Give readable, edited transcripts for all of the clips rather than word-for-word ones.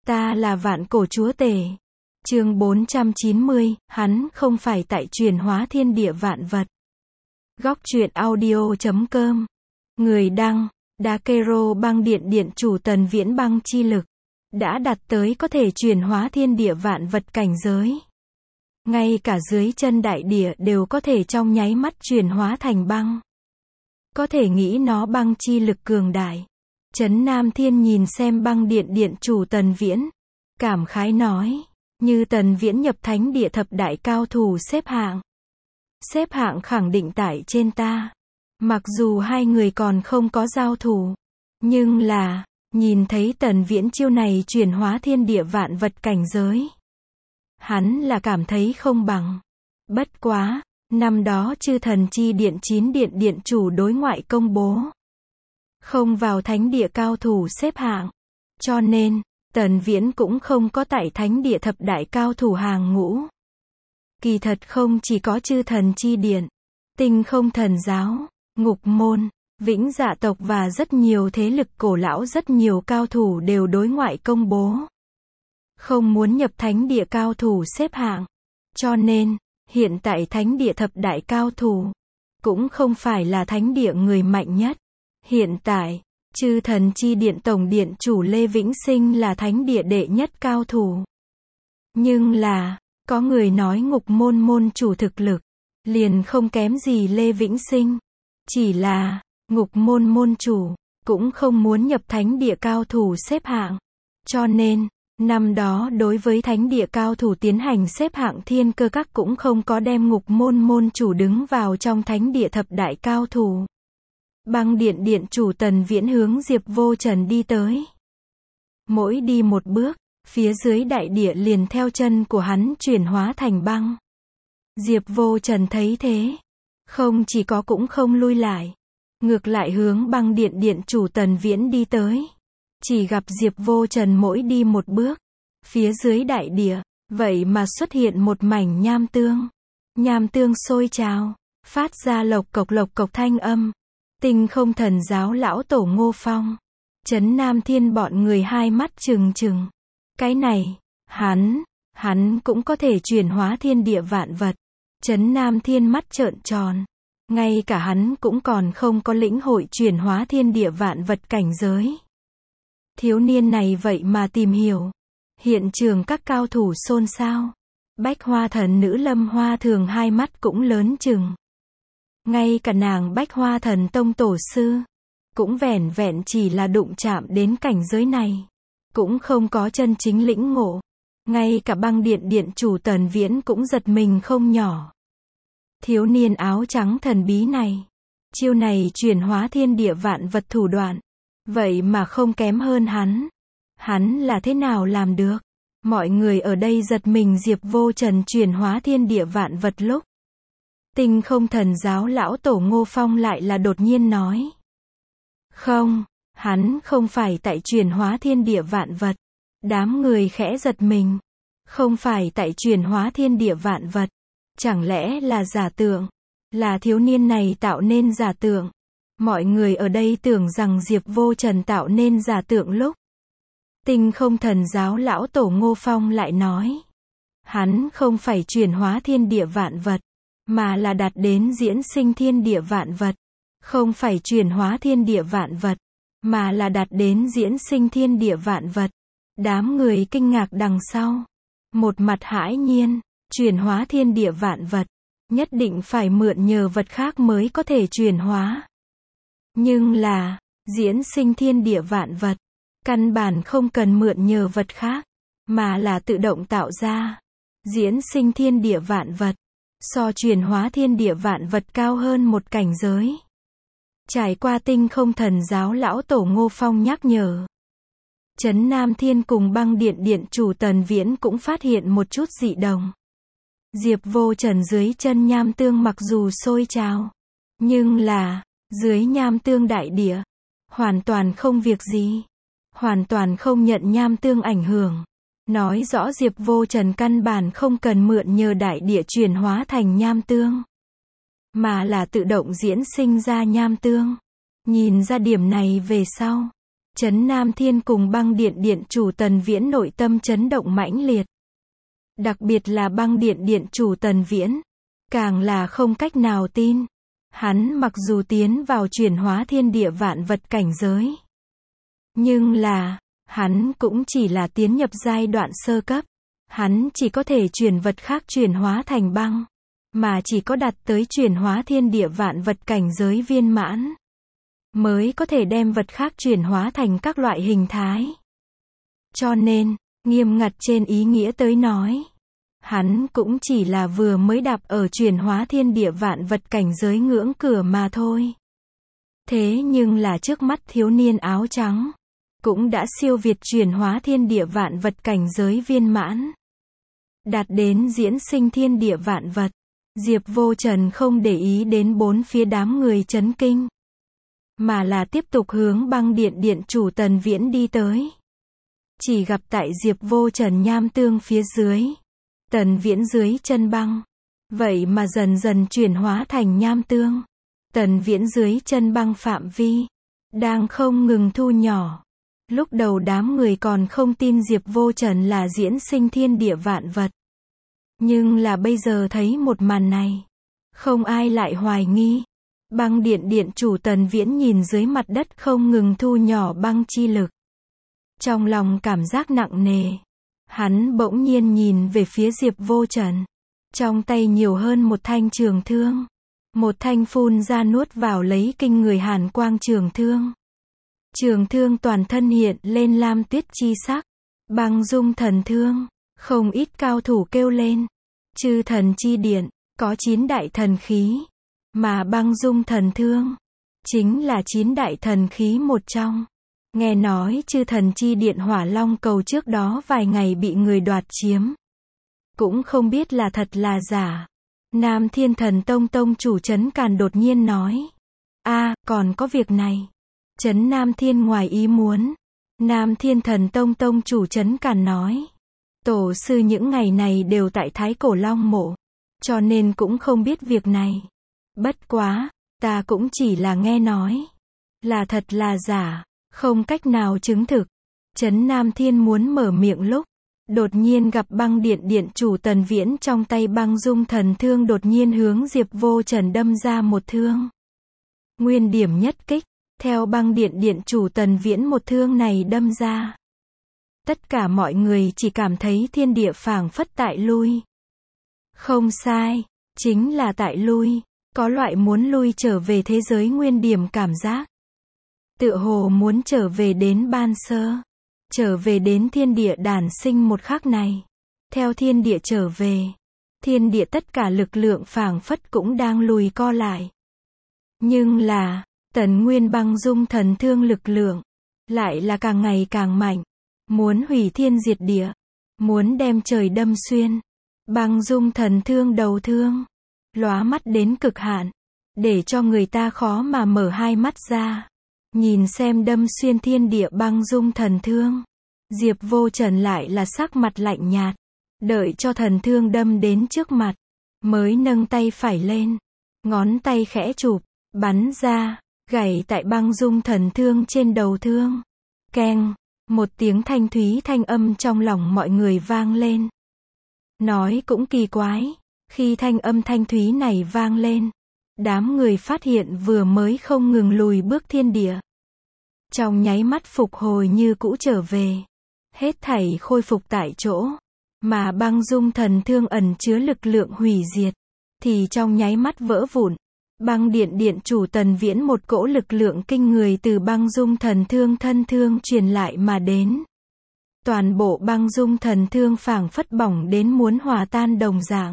Ta là vạn cổ chúa tể. Chương 490, hắn không phải tại chuyển hóa thiên địa vạn vật. Góc truyện audio.com. Người đăng, Dakero băng điện chủ Tần Viễn băng chi lực. Đã đạt tới có thể chuyển hóa thiên địa vạn vật cảnh giới. Ngay cả dưới chân đại địa đều có thể trong nháy mắt chuyển hóa thành băng. Có thể nghĩ nó băng chi lực cường đại. Trấn Nam Thiên nhìn xem băng điện chủ Tần Viễn. Cảm khái nói, như Tần Viễn nhập thánh địa thập đại cao thủ xếp hạng. Xếp hạng khẳng định tại trên ta. Mặc dù hai người còn không có giao thủ. Nhưng là, nhìn thấy Tần Viễn chiêu này chuyển hóa thiên địa vạn vật cảnh giới. Hắn là cảm thấy không bằng. Bất quá, năm đó chư thần chi điện 9 điện chủ đối ngoại công bố. Không vào thánh địa cao thủ xếp hạng. Cho nên, Tần Viễn cũng không có tại thánh địa thập đại cao thủ hàng ngũ. Kỳ thật không chỉ có chư thần chi điện, tinh không thần giáo, ngục môn, vĩnh dạ tộc và rất nhiều thế lực cổ lão rất nhiều cao thủ đều đối ngoại công bố. Không muốn nhập thánh địa cao thủ xếp hạng. Cho nên, hiện tại thánh địa thập đại cao thủ, cũng không phải là thánh địa người mạnh nhất. Hiện tại, chư thần chi điện tổng điện chủ Lê Vĩnh Sinh là thánh địa đệ nhất cao thủ. Nhưng là, có người nói ngục môn môn chủ thực lực, liền không kém gì Lê Vĩnh Sinh. Chỉ là, ngục môn môn chủ, cũng không muốn nhập thánh địa cao thủ xếp hạng. Cho nên, năm đó đối với thánh địa cao thủ tiến hành xếp hạng thiên cơ các cũng không có đem ngục môn môn chủ đứng vào trong thánh địa thập đại cao thủ. Băng điện chủ Tần Viễn hướng Diệp Vô Trần đi tới. Mỗi đi một bước, phía dưới đại địa liền theo chân của hắn chuyển hóa thành băng. Diệp Vô Trần thấy thế, không chỉ có cũng không lui lại, ngược lại hướng băng điện chủ Tần Viễn đi tới. Chỉ gặp Diệp Vô Trần mỗi đi một bước, phía dưới đại địa, vậy mà xuất hiện một mảnh nham tương. Nham tương sôi trào, phát ra lộc cộc thanh âm. Tinh không thần giáo lão tổ Ngô Phong, Trấn Nam Thiên bọn người hai mắt trừng trừng. Cái này, hắn cũng có thể chuyển hóa thiên địa vạn vật. Trấn Nam Thiên mắt trợn tròn. Ngay cả hắn cũng còn không có lĩnh hội chuyển hóa thiên địa vạn vật cảnh giới. Thiếu niên này vậy mà tìm hiểu. Hiện trường các cao thủ xôn xao. Bách Hoa thần nữ Lâm Hoa Thường hai mắt cũng lớn chừng. Ngay cả nàng Bách Hoa thần tông tổ sư, cũng vẻn vẹn chỉ là đụng chạm đến cảnh giới này. Cũng không có chân chính lĩnh ngộ. Ngay cả băng điện chủ Tần Viễn cũng giật mình không nhỏ. Thiếu niên áo trắng thần bí này. Chiêu này chuyển hóa thiên địa vạn vật thủ đoạn. Vậy mà không kém hơn hắn. Hắn là thế nào làm được? Mọi người ở đây giật mình. Diệp Vô Trần chuyển hóa thiên địa vạn vật lúc. Tinh không thần giáo lão tổ Ngô Phong lại là đột nhiên nói. Không, hắn không phải tại chuyển hóa thiên địa vạn vật. Đám người khẽ giật mình. Không phải tại chuyển hóa thiên địa vạn vật. Chẳng lẽ là giả tượng? Là thiếu niên này tạo nên giả tượng? Mọi người ở đây tưởng rằng Diệp Vô Trần tạo nên giả tượng lúc. Tinh không thần giáo lão tổ Ngô Phong lại nói. Hắn không phải chuyển hóa thiên địa vạn vật, mà là đạt đến diễn sinh thiên địa vạn vật. Không phải chuyển hóa thiên địa vạn vật, mà là đạt đến diễn sinh thiên địa vạn vật. Đám người kinh ngạc đằng sau. Một mặt hãi nhiên, chuyển hóa thiên địa vạn vật, nhất định phải mượn nhờ vật khác mới có thể chuyển hóa. Nhưng là, diễn sinh thiên địa vạn vật, căn bản không cần mượn nhờ vật khác, mà là tự động tạo ra. Diễn sinh thiên địa vạn vật, so chuyển hóa thiên địa vạn vật cao hơn một cảnh giới. Trải qua tinh không thần giáo lão tổ Ngô Phong nhắc nhở. Trấn Nam Thiên cùng băng điện chủ Tần Viễn cũng phát hiện một chút dị đồng. Diệp Vô Trần dưới chân nham tương mặc dù sôi trào, nhưng là, dưới nham tương đại địa, hoàn toàn không việc gì. Hoàn toàn không nhận nham tương ảnh hưởng. Nói rõ Diệp Vô Trần căn bản không cần mượn nhờ đại địa chuyển hóa thành nham tương, mà là tự động diễn sinh ra nham tương. Nhìn ra điểm này về sau, Trấn Nam Thiên cùng băng điện điện chủ Tần Viễn nội tâm chấn động mãnh liệt. Đặc biệt là băng điện điện chủ Tần Viễn. Càng là không cách nào tin. Hắn mặc dù tiến vào chuyển hóa thiên địa vạn vật cảnh giới. Nhưng là, hắn cũng chỉ là tiến nhập giai đoạn sơ cấp. Hắn chỉ có thể chuyển vật khác chuyển hóa thành băng. Mà chỉ có đạt tới chuyển hóa thiên địa vạn vật cảnh giới viên mãn. Mới có thể đem vật khác chuyển hóa thành các loại hình thái. Cho nên, nghiêm ngặt trên ý nghĩa tới nói. Hắn cũng chỉ là vừa mới đạp ở chuyển hóa thiên địa vạn vật cảnh giới ngưỡng cửa mà thôi. Thế nhưng là trước mắt thiếu niên áo trắng. Cũng đã siêu việt chuyển hóa thiên địa vạn vật cảnh giới viên mãn. Đạt đến diễn sinh thiên địa vạn vật. Diệp Vô Trần không để ý đến bốn phía đám người chấn kinh. Mà là tiếp tục hướng băng điện điện chủ Tần Viễn đi tới. Chỉ gặp tại Diệp Vô Trần nham tương phía dưới. Tần Viễn dưới chân băng. Vậy mà dần dần chuyển hóa thành nham tương. Tần Viễn dưới chân băng phạm vi. Đang không ngừng thu nhỏ. Lúc đầu đám người còn không tin Diệp Vô Trần là diễn sinh thiên địa vạn vật. Nhưng là bây giờ thấy một màn này. Không ai lại hoài nghi. Băng điện điện chủ Tần Viễn nhìn dưới mặt đất không ngừng thu nhỏ băng chi lực. Trong lòng cảm giác nặng nề. Hắn bỗng nhiên nhìn về phía Diệp Vô Trần. Trong tay nhiều hơn một thanh trường thương. Một thanh phun ra nuốt vào lấy kinh người hàn quang trường thương. Trường thương toàn thân hiện lên lam tuyết chi sắc. Băng dung thần thương. Không ít cao thủ kêu lên. Chư thần chi điện, có 9 đại thần khí. Mà băng dung thần thương, chính là 9 đại thần khí một trong. Nghe nói chư thần chi điện Hỏa Long cầu trước đó vài ngày bị người đoạt chiếm. Cũng không biết là thật là giả. Nam Thiên Thần Tông tông chủ Trấn Càn đột nhiên nói. Còn có việc này. Trấn Nam Thiên ngoài ý muốn. Nam Thiên Thần Tông tông chủ Trấn Càn nói. Tổ sư những ngày này đều tại Thái Cổ Long mộ. Cho nên cũng không biết việc này. Bất quá, ta cũng chỉ là nghe nói. Là thật là giả, không cách nào chứng thực. Trấn Nam Thiên muốn mở miệng lúc. Đột nhiên gặp băng điện điện chủ Tần Viễn trong tay băng dung thần thương đột nhiên hướng Diệp Vô Trần đâm ra một thương. Nguyên điểm nhất kích, theo băng điện điện chủ Tần Viễn một thương này đâm ra. Tất cả mọi người chỉ cảm thấy thiên địa phảng phất tại lui. Không sai, chính là tại lui. Có loại muốn lui trở về thế giới nguyên điểm cảm giác. Tựa hồ muốn trở về đến ban sơ. Trở về đến thiên địa đản sinh một khắc này. Theo thiên địa trở về. Thiên địa tất cả lực lượng phảng phất cũng đang lùi co lại. Nhưng là, Tần Nguyên băng dung thần thương lực lượng. Lại là càng ngày càng mạnh. Muốn hủy thiên diệt địa. Muốn đem trời đâm xuyên. Băng dung thần thương đầu thương. Lóa mắt đến cực hạn. Để cho người ta khó mà mở hai mắt ra. Nhìn xem đâm xuyên thiên địa băng dung thần thương. Diệp Vô Trần lại là sắc mặt lạnh nhạt. Đợi cho thần thương đâm đến trước mặt. Mới nâng tay phải lên. Ngón tay khẽ chụp. Bắn ra. Gảy tại băng dung thần thương trên đầu thương. Keng. Một tiếng thanh thúy thanh âm trong lòng mọi người vang lên. Nói cũng kỳ quái. Khi thanh âm thanh thúy này vang lên. Đám người phát hiện vừa mới không ngừng lùi bước thiên địa. Trong nháy mắt phục hồi như cũ trở về. Hết thảy khôi phục tại chỗ. Mà băng dung thần thương ẩn chứa lực lượng hủy diệt. Thì trong nháy mắt vỡ vụn. Băng điện điện chủ Tần Viễn một cỗ lực lượng kinh người từ băng dung thần thương thân thương truyền lại mà đến. Toàn bộ băng dung thần thương phảng phất bỏng đến muốn hòa tan đồng dạng.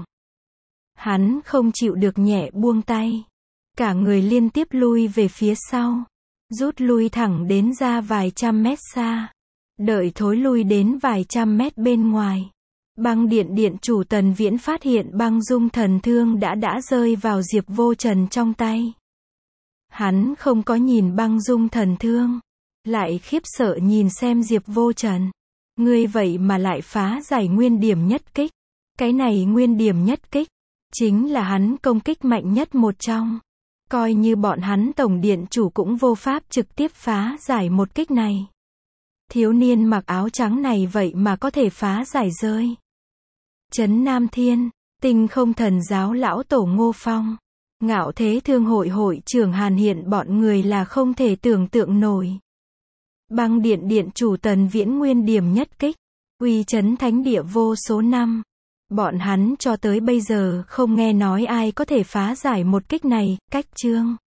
Hắn không chịu được nhẹ buông tay. Cả người liên tiếp lui về phía sau. Rút lui thẳng đến ra vài trăm mét xa. Đợi thối lui đến vài trăm mét bên ngoài. Băng điện điện chủ Tần Viễn phát hiện băng dung thần thương đã rơi vào Diệp Vô Trần trong tay. Hắn không có nhìn băng dung thần thương. Lại khiếp sợ nhìn xem Diệp Vô Trần. Ngươi vậy mà lại phá giải nguyên điểm nhất kích. Cái này nguyên điểm nhất kích. Chính là hắn công kích mạnh nhất một trong. Coi như bọn hắn tổng điện chủ cũng vô pháp trực tiếp phá giải một kích này. Thiếu niên mặc áo trắng này vậy mà có thể phá giải rơi. Trấn Nam Thiên, Tinh Không Thần Giáo lão tổ Ngô Phong, Ngạo Thế Thương hội hội trưởng Hàn Hiện bọn người là không thể tưởng tượng nổi. Băng Điện điện chủ Tần Viễn Nguyên điểm nhất kích, uy chấn thánh địa vô số năm. Bọn hắn cho tới bây giờ không nghe nói ai có thể phá giải một kích này, cách chương.